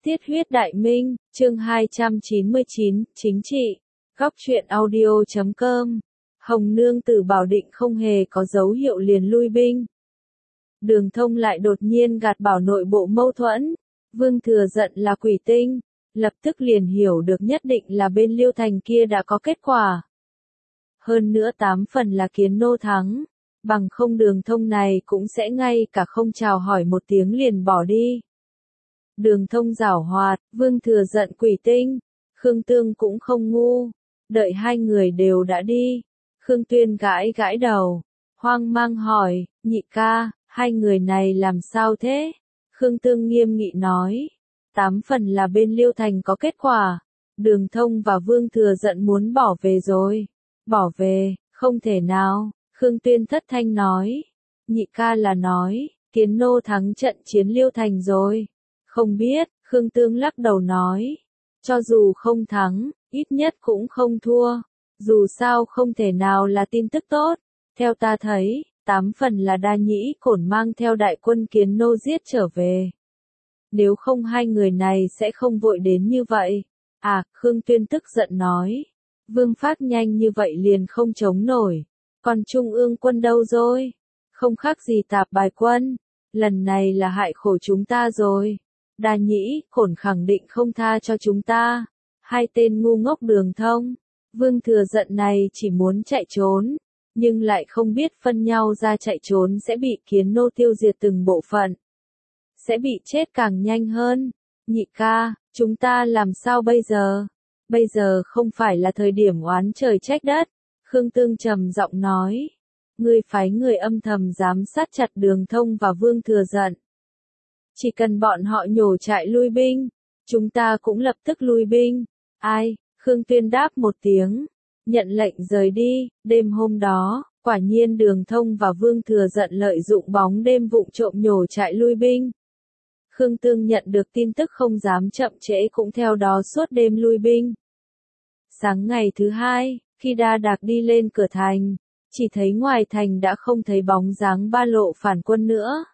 Tiết huyết đại minh, chương 299, chính trị. Góc truyện audio.com. Hồng nương tử bảo định không hề có dấu hiệu liền lui binh. Đường Thông lại đột nhiên gạt bảo nội bộ mâu thuẫn. Vương Thừa giận là quỷ tinh, lập tức liền hiểu được nhất định là bên Liêu Thành kia đã có kết quả. Hơn nữa 8 phần là Kiến Nô thắng, bằng không Đường Thông này cũng sẽ ngay cả không chào hỏi một tiếng liền bỏ đi. Đường Thông giảo hoạt, Vương Thừa giận quỷ tinh, Khương Tương cũng không ngu, đợi hai người đều đã đi. Khương Tuyên gãi gãi đầu, hoang mang hỏi, nhị ca, hai người này làm sao thế? Khương Tương nghiêm nghị nói, 8 phần là bên Liêu Thành có kết quả, Đường Thông và Vương Thừa giận muốn bỏ về rồi. Bỏ về, không thể nào, Khương Tuyên thất thanh nói, nhị ca là nói, Kiến Nô thắng trận chiến Liêu Thành rồi. Không biết, Khương Tương lắc đầu nói, cho dù không thắng, ít nhất cũng không thua, dù sao không thể nào là tin tức tốt, theo ta thấy, 8 phần là Đa Nhĩ Cổn mang theo đại quân Kiến Nô giết trở về. Nếu không hai người này sẽ không vội đến như vậy. À, Khương Tuyên tức giận nói, Vương Phát nhanh như vậy liền không chống nổi, còn Trung ương quân đâu rồi? Không khác gì tạp bài quân, lần này là hại khổ chúng ta rồi. Đa Nhĩ Cổn khẳng định không tha cho chúng ta. Hai tên ngu ngốc Đường Thông, Vương Thừa giận này chỉ muốn chạy trốn, nhưng lại không biết phân nhau ra chạy trốn sẽ bị Kiến Nô tiêu diệt từng bộ phận, sẽ bị chết càng nhanh hơn. Nhị ca, chúng ta làm sao bây giờ? Bây giờ không phải là thời điểm oán trời trách đất. Khương Tương trầm giọng nói, ngươi phái người âm thầm giám sát chặt Đường Thông và Vương Thừa giận. Chỉ cần bọn họ nhổ trại lui binh, chúng ta cũng lập tức lui binh. Ai? Khương Tuyên đáp một tiếng, nhận lệnh rời đi. Đêm hôm đó, quả nhiên Đường Thông và Vương Thừa giận lợi dụng bóng đêm vụng trộm nhổ trại lui binh. Khương Tương nhận được tin tức không dám chậm trễ cũng theo đó suốt đêm lui binh. Sáng ngày thứ hai, khi Đa Đạc đi lên cửa thành, chỉ thấy ngoài thành đã không thấy bóng dáng ba lộ phản quân nữa.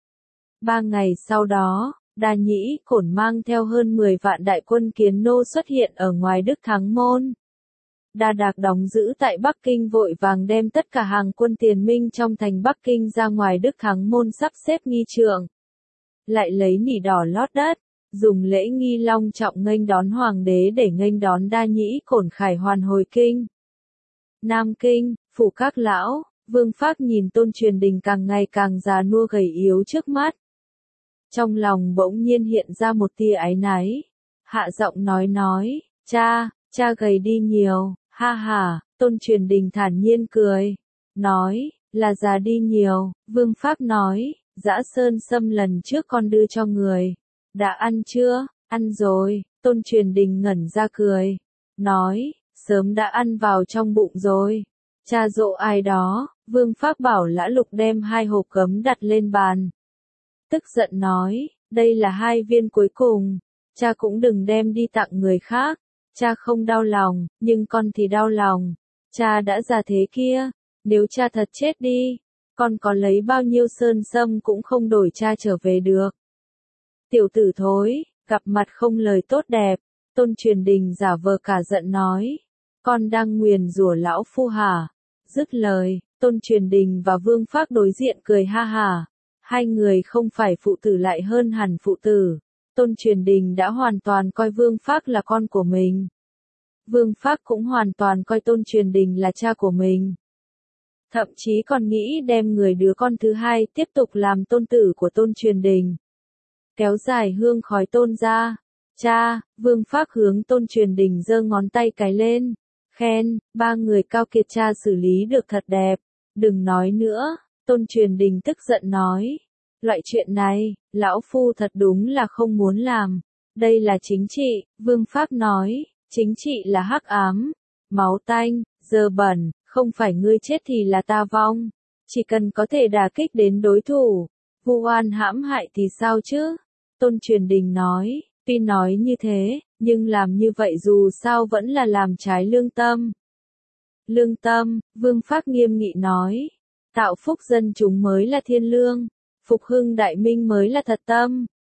3 ngày sau đó, Đa Nhĩ Cổn mang theo hơn 10 vạn đại quân Kiến Nô xuất hiện ở ngoài Đức Thắng Môn. Đa Đạc đóng giữ tại Bắc Kinh vội vàng đem tất cả hàng quân tiền minh trong thành Bắc Kinh ra ngoài Đức Thắng Môn sắp xếp nghi trượng. Lại lấy nỉ đỏ lót đất, dùng lễ nghi long trọng nghênh đón hoàng đế để nghênh đón Đa Nhĩ Cổn khải hoàn hồi kinh. Nam Kinh, phủ các lão, Vương Phác nhìn Tôn Truyền Đình càng ngày càng già nua gầy yếu trước mắt. Trong lòng bỗng nhiên hiện ra một tia áy náy. Hạ giọng nói, cha gầy đi nhiều, ha ha. Tôn Truyền Đình thản nhiên cười, nói, là già đi nhiều. Vương Phác nói, Dã Sơn Sâm lần trước con đưa cho người, đã ăn chưa? Ăn rồi. Tôn Truyền Đình ngẩn ra cười, nói, sớm đã ăn vào trong bụng rồi. Cha dỗ ai đó? Vương Phác bảo Lã Lục đem 2 hộp cấm đặt lên bàn. Tức giận nói, đây là 2 viên cuối cùng, cha cũng đừng đem đi tặng người khác. Cha không đau lòng, nhưng con thì đau lòng. Cha đã già thế kia, nếu cha thật chết đi, con có lấy bao nhiêu sơn sâm cũng không đổi cha trở về được. Tiểu tử thối, gặp mặt không lời tốt đẹp. Tôn Truyền Đình giả vờ cả giận nói, con đang nguyền rủa lão phu hả? Dứt lời, Tôn Truyền Đình và Vương Phác đối diện cười ha hả. Hai người không phải phụ tử lại hơn hẳn phụ tử. Tôn Truyền Đình đã hoàn toàn coi Vương Phác là con của mình. Vương Phác cũng hoàn toàn coi Tôn Truyền Đình là cha của mình. Thậm chí còn nghĩ đem người đứa con thứ hai tiếp tục làm tôn tử của Tôn Truyền Đình. Kéo dài hương khói Tôn ra. Cha, Vương Phác hướng Tôn Truyền Đình giơ ngón tay cái lên, khen, 3 người cao kiệt cha xử lý được thật đẹp. Đừng nói nữa. Tôn Truyền Đình tức giận nói, loại chuyện này, lão phu thật đúng là không muốn làm. Đây là chính trị. Vương Phác nói, chính trị là hắc ám, máu tanh, dơ bẩn, không phải ngươi chết thì là ta vong. Chỉ cần có thể đả kích đến đối thủ, vu oan hãm hại thì sao chứ? Tôn Truyền Đình nói, tuy nói như thế, nhưng làm như vậy dù sao vẫn là làm trái lương tâm. Lương tâm, Vương Phác nghiêm nghị nói, tạo phúc dân chúng mới là thiên lương, phục hưng đại minh mới là thật tâm.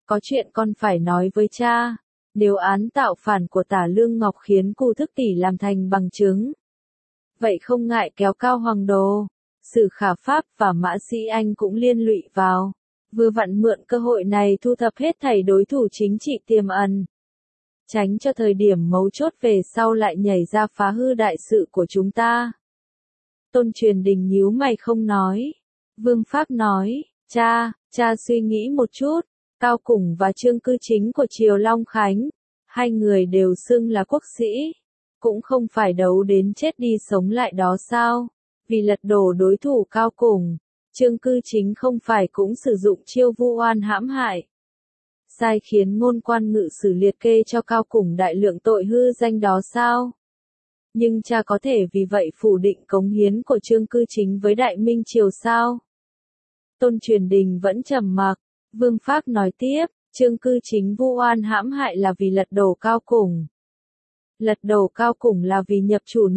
có chuyện con phải nói với cha. Nếu án tạo phản của Tả Lương Ngọc khiến Cu Thức Tỷ làm thành bằng chứng, vậy không ngại kéo Cao Hoàng Đồ, Sử Khả Pháp và Mã Sĩ Anh cũng liên lụy vào. Vừa vặn mượn cơ hội này thu thập hết thảy đối thủ chính trị tiềm ẩn. Tránh cho thời điểm mấu chốt về sau lại nhảy ra phá hư đại sự của chúng ta. Tôn Truyền Đình nhíu mày không nói. Vương Pháp nói, cha suy nghĩ một chút. Cao Củng và Trương Cư Chính của Triều Long Khánh, hai người đều xưng là quốc sĩ, cũng không phải đấu đến chết đi sống lại đó sao? Vì lật đổ đối thủ Cao Củng, Trương Cư Chính không phải cũng sử dụng chiêu vu oan hãm hại, sai khiến ngôn quan ngự sử liệt kê cho Cao Củng đại lượng tội hư danh đó sao? Nhưng cha có thể vì vậy phủ định cống hiến của Trương Cư Chính với Đại Minh Triều sao? Tôn Truyền Đình vẫn trầm mặc. Vương Phác nói tiếp, Trương Cư Chính vu oan hãm hại là vì lật đổ Cao Củng. Lật đổ Cao Củng là vì nhập chủ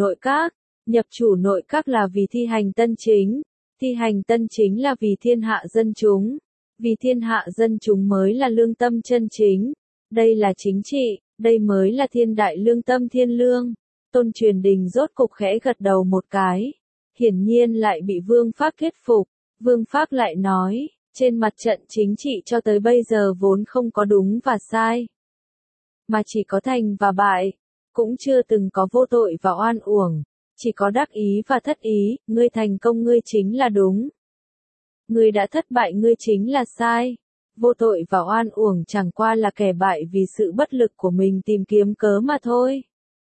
nội các là vì thi hành tân chính là vì thiên hạ dân chúng. Vì thiên hạ dân chúng mới là lương tâm chân chính. Đây là chính trị, đây mới là thiên đại lương tâm thiên lương. Tôn Truyền Đình rốt cục khẽ gật đầu một cái. Hiển nhiên lại bị Vương Phác thuyết phục. Vương Phác lại nói, trên mặt trận chính trị cho tới bây giờ vốn không có đúng và sai, mà chỉ có thành và bại, cũng chưa từng có vô tội và oan uổng, chỉ có đắc ý và thất ý, ngươi thành công ngươi chính là đúng. Ngươi đã thất bại ngươi chính là sai. Vô tội và oan uổng chẳng qua là kẻ bại vì sự bất lực của mình tìm kiếm cớ mà thôi.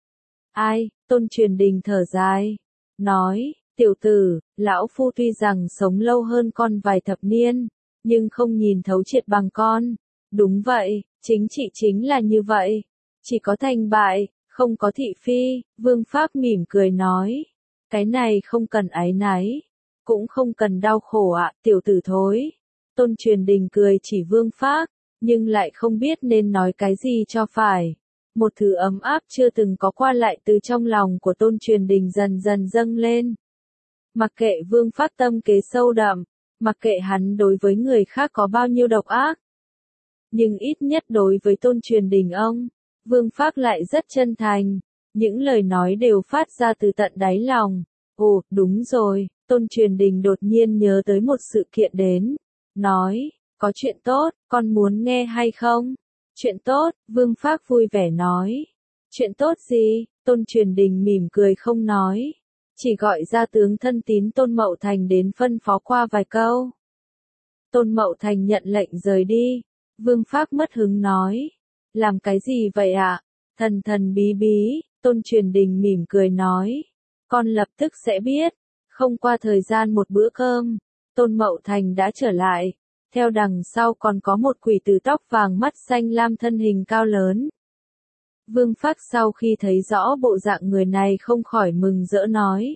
Ai, Tôn Truyền Đình thở dài, nói, tiểu tử, lão phu tuy rằng sống lâu hơn con vài thập niên, nhưng không nhìn thấu triệt bằng con. Đúng vậy, chính trị chính là như vậy. Chỉ có thành bại, không có thị phi. Vương Pháp mỉm cười nói. Cái này không cần áy náy, cũng không cần đau khổ ạ, tiểu tử thối. Tôn Truyền Đình cười chỉ Vương Pháp, nhưng lại không biết nên nói cái gì cho phải. Một thứ ấm áp chưa từng có qua lại từ trong lòng của Tôn Truyền Đình dần dần dâng lên. Mặc kệ Vương Pháp tâm kế sâu đậm, mặc kệ hắn đối với người khác có bao nhiêu độc ác, nhưng ít nhất đối với Tôn Truyền Đình Vương Pháp lại rất chân thành, những lời nói đều phát ra từ tận đáy lòng. Ồ, đúng rồi, Tôn Truyền Đình đột nhiên nhớ tới một sự kiện đến, nói, có chuyện tốt, con muốn nghe hay không? Chuyện tốt, Vương Pháp vui vẻ nói. Chuyện tốt gì? Tôn Truyền Đình mỉm cười không nói, chỉ gọi ra tướng thân tín Tôn Mậu Thành đến phân phó qua vài câu. Tôn Mậu Thành nhận lệnh rời đi. Vương Phác mất hứng nói. Làm cái gì vậy ạ? Thần thần bí bí. Tôn Truyền Đình mỉm cười nói. Con lập tức sẽ biết. Không qua thời gian một bữa cơm, Tôn Mậu Thành đã trở lại. Theo đằng sau còn có một quỷ tử tóc vàng mắt xanh lam thân hình cao lớn. Vương Phác sau khi thấy rõ bộ dạng người này không khỏi mừng rỡ nói.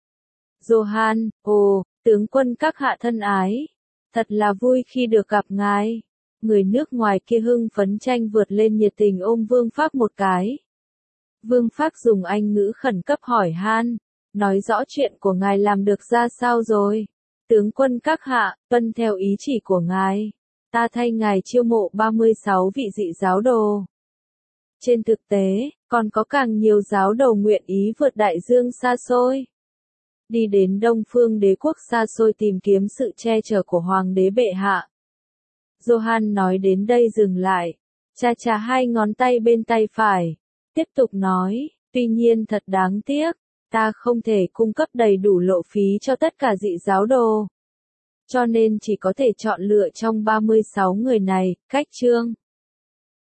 Johan, ồ, tướng quân các hạ thân ái. Thật là vui khi được gặp ngài. Người nước ngoài kia hưng phấn tranh vượt lên nhiệt tình ôm Vương Phác một cái. Vương Phác dùng Anh ngữ khẩn cấp hỏi han, nói rõ chuyện của ngài làm được ra sao rồi. Tướng quân các hạ, tuân theo ý chỉ của ngài, ta thay ngài chiêu mộ 36 vị dị giáo đồ. Trên thực tế, còn có càng nhiều giáo đồ nguyện ý vượt đại dương xa xôi, đi đến Đông Phương Đế quốc xa xôi tìm kiếm sự che chở của Hoàng đế bệ hạ. Johan nói đến đây dừng lại, chà hai ngón tay bên tay phải, tiếp tục nói, tuy nhiên thật đáng tiếc, ta không thể cung cấp đầy đủ lộ phí cho tất cả dị giáo đồ. Cho nên chỉ có thể chọn lựa trong 36 người này, cách chương.